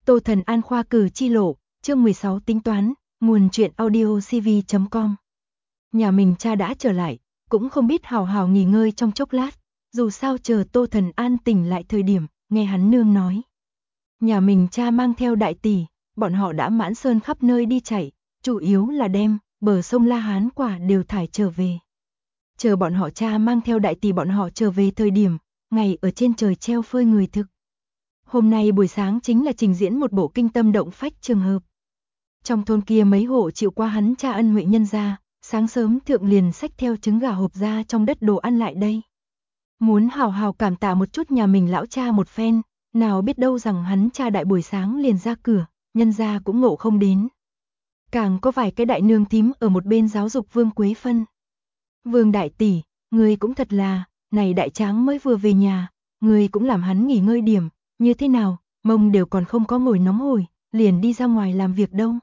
Tô Thần An khoa cử chi lộ, chương 16 tính toán, nguồn truyện audio cv.com. Nhà mình cha đã trở lại, cũng không biết hào hào nghỉ ngơi trong chốc lát, dù sao chờ Tô Thần An tỉnh lại thời điểm, nghe hắn nương nói. Nhà mình cha mang theo đại tỷ, bọn họ đã mãn sơn khắp nơi đi chạy, chủ yếu là đem bờ sông La Hán quả đều thải trở về. Chờ bọn họ cha mang theo đại tỷ bọn họ trở về thời điểm, ngày ở trên trời treo phơi người thực. Hôm nay buổi sáng chính là trình diễn một bộ kinh tâm động phách trường hợp. Trong thôn kia mấy hộ chịu qua hắn cha ân huệ nhân gia, sáng sớm thượng liền xách theo trứng gà hộp ra trong đất đồ ăn lại đây. Muốn hào hào cảm tạ một chút nhà mình lão cha một phen, nào biết đâu rằng hắn cha đại buổi sáng liền ra cửa, nhân gia cũng ngộ không đến. Càng có vài cái đại nương thím ở một bên giáo dục Vương Quế Phân. Vương đại tỷ, người cũng thật là, này đại tráng mới vừa về nhà, người cũng làm hắn nghỉ ngơi điểm, như thế nào, mông đều còn không có ngồi nóng hổi, liền đi ra ngoài làm việc đâu.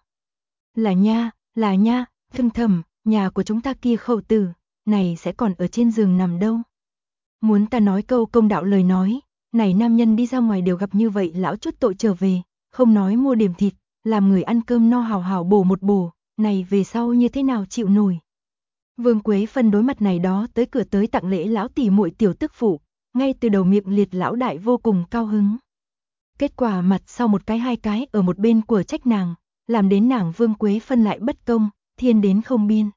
Là nha, Thương Thẩm, nhà của chúng ta kia khẩu tử, này sẽ còn ở trên giường nằm đâu. Muốn ta nói câu công đạo lời nói, này nam nhân đi ra ngoài đều gặp như vậy lão chút tội trở về, không nói mua điểm thịt, làm người ăn cơm no hào hào bổ một bổ, này về sau như thế nào chịu nổi. Vương Quế Phân đối mặt này đó tới cửa tới tặng lễ lão tỷ muội tiểu tức phụ, ngay từ đầu miệng liệt lão đại vô cùng cao hứng. Kết quả mặt sau một cái hai cái ở một bên của trách nàng, làm đến nàng Vương Quế Phân lại bất công, thiên đến không biên.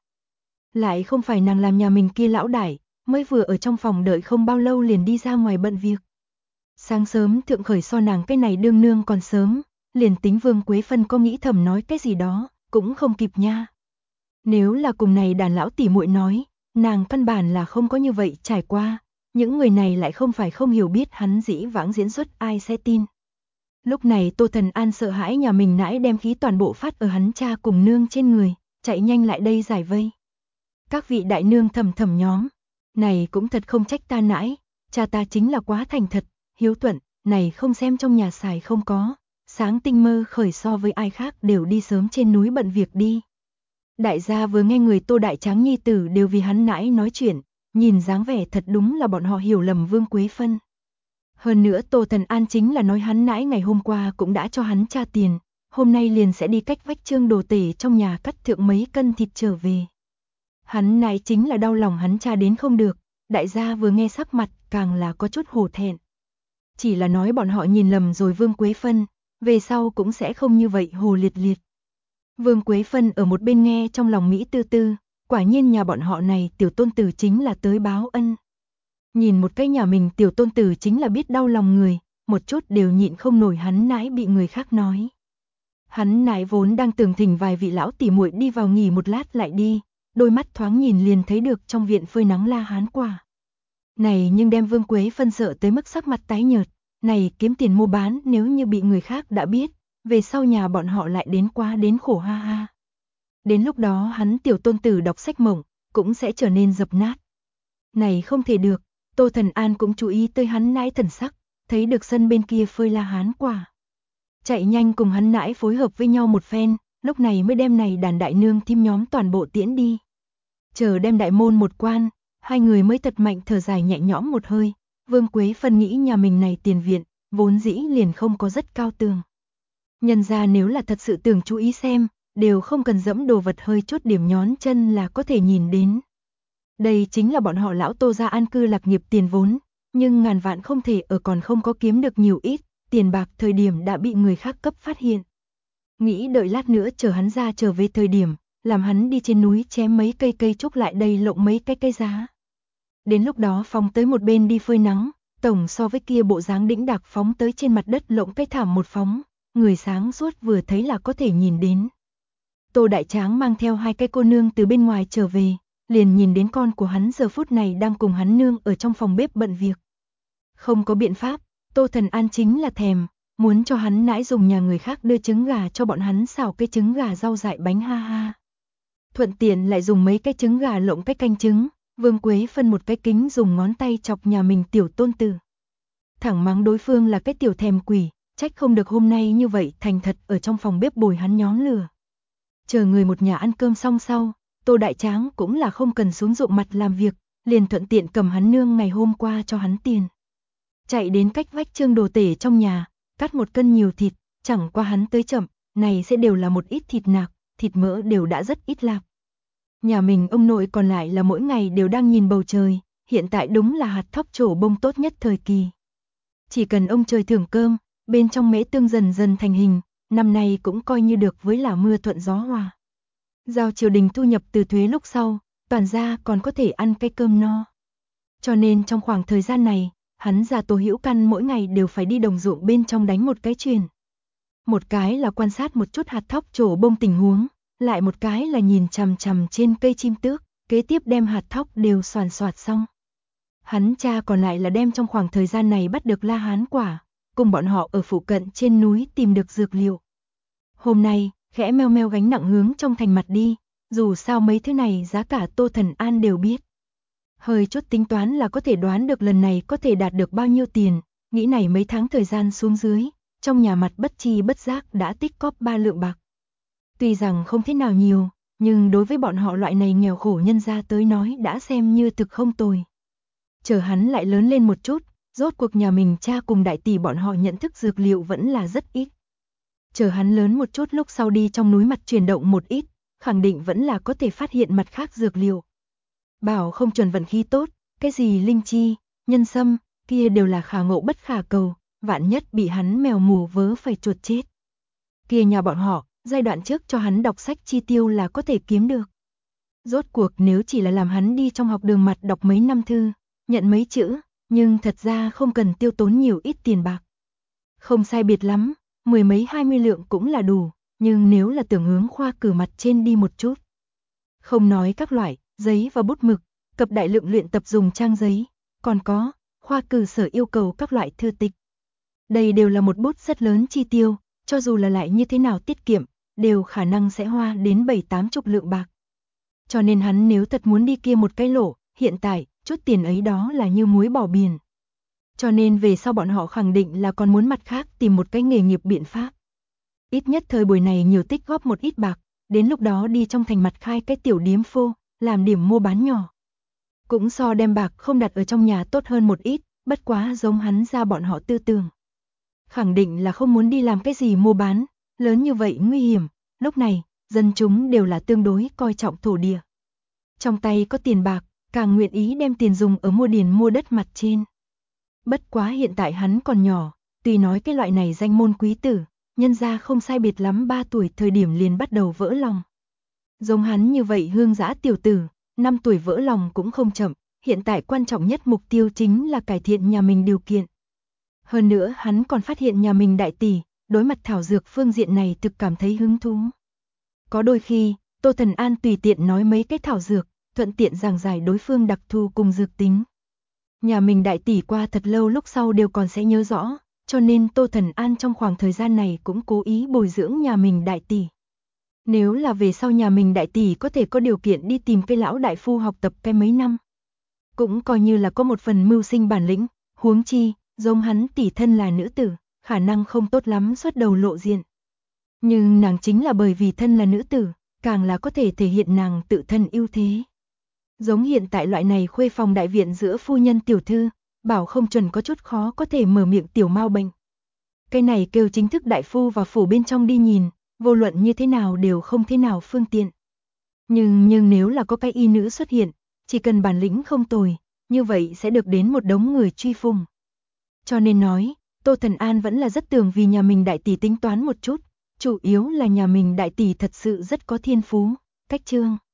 Lại không phải nàng làm nhà mình kia lão đại, mới vừa ở trong phòng đợi không bao lâu liền đi ra ngoài bận việc. Sáng sớm thượng khởi so nàng cái này đương nương còn sớm, liền tính Vương Quế Phân có nghĩ thầm nói cái gì đó, cũng không kịp nha. Nếu là cùng này đàn lão tỷ muội nói, nàng căn bản là không có như vậy trải qua, những người này lại không phải không hiểu biết hắn dĩ vãng diễn xuất ai sẽ tin. Lúc này Tô Thần An sợ hãi nhà mình nãi đem khí toàn bộ phát ở hắn cha cùng nương trên người, chạy nhanh lại đây giải vây. Các vị đại nương thầm nhóm, này cũng thật không trách ta nãi, cha ta chính là quá thành thật, hiếu thuận, này không xem trong nhà xài không có, sáng tinh mơ khởi so với ai khác đều đi sớm trên núi bận việc đi. Đại gia vừa nghe người Tô đại tráng nhi tử đều vì hắn nãi nói chuyện, nhìn dáng vẻ thật đúng là bọn họ hiểu lầm Vương Quế Phân. Hơn nữa Tô Thần An chính là nói hắn nãi ngày hôm qua cũng đã cho hắn cha tiền, hôm nay liền sẽ đi cách vách Trương Đồ Tể trong nhà cắt thượng mấy cân thịt trở về. Hắn nãi chính là đau lòng hắn cha đến không được, đại gia vừa nghe sắc mặt càng là có chút hổ thẹn. Chỉ là nói bọn họ nhìn lầm rồi Vương Quế Phân, về sau cũng sẽ không như vậy hồ liệt liệt. Vương Quế Phân ở một bên nghe trong lòng Mỹ tư tư, quả nhiên nhà bọn họ này tiểu tôn tử chính là tới báo ân. Nhìn một cái nhà mình tiểu tôn tử chính là biết đau lòng người, một chút đều nhịn không nổi hắn nãi bị người khác nói. Hắn nãi vốn đang tưởng thỉnh vài vị lão tỉ muội đi vào nghỉ một lát lại đi, đôi mắt thoáng nhìn liền thấy được trong viện phơi nắng La Hán quả. Này nhưng đem Vương Quế Phân sợ tới mức sắc mặt tái nhợt, này kiếm tiền mua bán nếu như bị người khác đã biết, về sau nhà bọn họ lại đến quá đến khổ ha ha. Đến lúc đó hắn tiểu tôn tử đọc sách mộng, cũng sẽ trở nên dập nát. Này không thể được, Tô Thần An cũng chú ý tới hắn nãi thần sắc, thấy được sân bên kia phơi La Hán quả. Chạy nhanh cùng hắn nãi phối hợp với nhau một phen, lúc này mới đem này đàn đại nương thím nhóm toàn bộ tiễn đi. Chờ đem đại môn một quan, hai người mới thật mạnh thở dài nhẹ nhõm một hơi. Vương Quế Phân nghĩ nhà mình này tiền viện, vốn dĩ liền không có rất cao tường. Nhân ra nếu là thật sự tưởng chú ý xem, đều không cần dẫm đồ vật hơi chốt điểm nhón chân là có thể nhìn đến. Đây chính là bọn họ lão Tô gia an cư lạc nghiệp tiền vốn, nhưng ngàn vạn không thể ở còn không có kiếm được nhiều ít, tiền bạc thời điểm đã bị người khác cấp phát hiện. Nghĩ đợi lát nữa chờ hắn ra trở về thời điểm, làm hắn đi trên núi chém mấy cây trúc lại đây lộng mấy cái cây giá. Đến lúc đó phóng tới một bên đi phơi nắng, tổng so với kia bộ dáng đĩnh đạc phóng tới trên mặt đất lộng cái thảm một phóng, người sáng suốt vừa thấy là có thể nhìn đến. Tô đại tráng mang theo hai cái cô nương từ bên ngoài trở về, liền nhìn đến con của hắn giờ phút này đang cùng hắn nương ở trong phòng bếp bận việc. Không có biện pháp, Tô Thần An chính là thèm, muốn cho hắn nãi dùng nhà người khác đưa trứng gà cho bọn hắn xào cái trứng gà rau dại bánh ha ha. Thuận tiện lại dùng mấy cái trứng gà lộng cái canh trứng, Vương Quế Phân một cái kính dùng ngón tay chọc nhà mình tiểu tôn tử. Thẳng mắng đối phương là cái tiểu thèm quỷ, trách không được hôm nay như vậy thành thật ở trong phòng bếp bồi hắn nhóm lửa. Chờ người một nhà ăn cơm xong sau, Tô đại tráng cũng là không cần xuống ruộng mặt làm việc, liền thuận tiện cầm hắn nương ngày hôm qua cho hắn tiền. Chạy đến cách vách Trương Đồ Tể trong nhà, cắt một cân nhiều thịt, chẳng qua hắn tới chậm, này sẽ đều là một ít thịt nạc, thịt mỡ đều đã rất ít lạc. Nhà mình ông nội còn lại là mỗi ngày đều đang nhìn bầu trời, hiện tại đúng là hạt thóc trổ bông tốt nhất thời kỳ. Chỉ cần ông trời thưởng cơm, bên trong mễ tương dần dần thành hình, năm nay cũng coi như được với là mưa thuận gió hòa. Giao triều đình thu nhập từ thuế lúc sau, toàn gia còn có thể ăn cái cơm no. Cho nên trong khoảng thời gian này, hắn già Tô Hữu Căn mỗi ngày đều phải đi đồng ruộng bên trong đánh một cái chuyền. Một cái là quan sát một chút hạt thóc trổ bông tình huống, lại một cái là nhìn chằm chằm trên cây chim tước, kế tiếp đem hạt thóc đều soàn soạt xong. Hắn cha còn lại là đem trong khoảng thời gian này bắt được La Hán quả, cùng bọn họ ở phụ cận trên núi tìm được dược liệu. Hôm nay, khẽ meo meo gánh nặng hướng trong thành mặt đi, dù sao mấy thứ này giá cả Tô Thần An đều biết. Hơi chút tính toán là có thể đoán được lần này có thể đạt được bao nhiêu tiền, nghĩ này mấy tháng thời gian xuống dưới, trong nhà mặt bất chi bất giác đã tích cóp 3 lượng bạc. Tuy rằng không thế nào nhiều, nhưng đối với bọn họ loại này nghèo khổ nhân gia tới nói đã xem như thực không tồi. Chờ hắn lại lớn lên một chút, rốt cuộc nhà mình cha cùng đại tỷ bọn họ nhận thức dược liệu vẫn là rất ít. Chờ hắn lớn một chút lúc sau đi trong núi mặt chuyển động một ít, khẳng định vẫn là có thể phát hiện mặt khác dược liệu. Bảo không chuẩn vận khí tốt, cái gì linh chi, nhân sâm, kia đều là khả ngộ bất khả cầu, vạn nhất bị hắn mèo mù vớ phải chuột chết. Kia nhà bọn họ, giai đoạn trước cho hắn đọc sách chi tiêu là có thể kiếm được. Rốt cuộc nếu chỉ là làm hắn đi trong học đường mặt đọc mấy năm thư, nhận mấy chữ, nhưng thật ra không cần tiêu tốn nhiều ít tiền bạc. Không sai biệt lắm, 10 mấy 20 lượng cũng là đủ, nhưng nếu là tưởng hướng khoa cử mặt trên đi một chút. Không nói các loại, giấy và bút mực, cập đại lượng luyện tập dùng trang giấy, còn có, khoa cử sở yêu cầu các loại thư tịch. Đây đều là một bút rất lớn chi tiêu, cho dù là lại như thế nào tiết kiệm, đều khả năng sẽ hoa đến 7-80 lượng bạc. Cho nên hắn nếu thật muốn đi kia một cái lỗ, hiện tại, chút tiền ấy đó là như muối bỏ biển. Cho nên về sau bọn họ khẳng định là còn muốn mặt khác tìm một cái nghề nghiệp biện pháp. Ít nhất thời buổi này nhiều tích góp một ít bạc, đến lúc đó đi trong thành mặt khai cái tiểu điếm phô, làm điểm mua bán nhỏ. Cũng so đem bạc không đặt ở trong nhà tốt hơn một ít, bất quá giống hắn ra bọn họ tư tưởng. Khẳng định là không muốn đi làm cái gì mua bán, lớn như vậy nguy hiểm, lúc này, dân chúng đều là tương đối coi trọng thổ địa. Trong tay có tiền bạc, càng nguyện ý đem tiền dùng ở mua điền mua đất mặt trên. Bất quá hiện tại hắn còn nhỏ, tuy nói cái loại này danh môn quý tử, nhân ra không sai biệt lắm 3 tuổi thời điểm liền bắt đầu vỡ lòng. Giống hắn như vậy hương dã tiểu tử, 5 tuổi vỡ lòng cũng không chậm, hiện tại quan trọng nhất mục tiêu chính là cải thiện nhà mình điều kiện. Hơn nữa hắn còn phát hiện nhà mình đại tỷ, đối mặt thảo dược phương diện này thực cảm thấy hứng thú. Có đôi khi, Tô Thần An tùy tiện nói mấy cái thảo dược, thuận tiện giảng giải đối phương đặc thù cùng dược tính. Nhà mình đại tỷ qua thật lâu lúc sau đều còn sẽ nhớ rõ, cho nên Tô Thần An trong khoảng thời gian này cũng cố ý bồi dưỡng nhà mình đại tỷ. Nếu là về sau nhà mình đại tỷ có thể có điều kiện đi tìm cái lão đại phu học tập cái mấy năm, cũng coi như là có một phần mưu sinh bản lĩnh, huống chi, giống hắn tỷ thân là nữ tử, khả năng không tốt lắm xuất đầu lộ diện. Nhưng nàng chính là bởi vì thân là nữ tử, càng là có thể thể hiện nàng tự thân ưu thế. Giống hiện tại loại này khuê phòng đại viện giữa phu nhân tiểu thư, bảo không chuẩn có chút khó có thể mở miệng tiểu mau bệnh. Cái này kêu chính thức đại phu vào phủ bên trong đi nhìn, vô luận như thế nào đều không thế nào phương tiện. Nhưng nếu là có cái y nữ xuất hiện, chỉ cần bản lĩnh không tồi, như vậy sẽ được đến một đống người truy phùng. Cho nên nói, Tô Thần An vẫn là rất tưởng vì nhà mình đại tỷ tính toán một chút, chủ yếu là nhà mình đại tỷ thật sự rất có thiên phú, cách chương.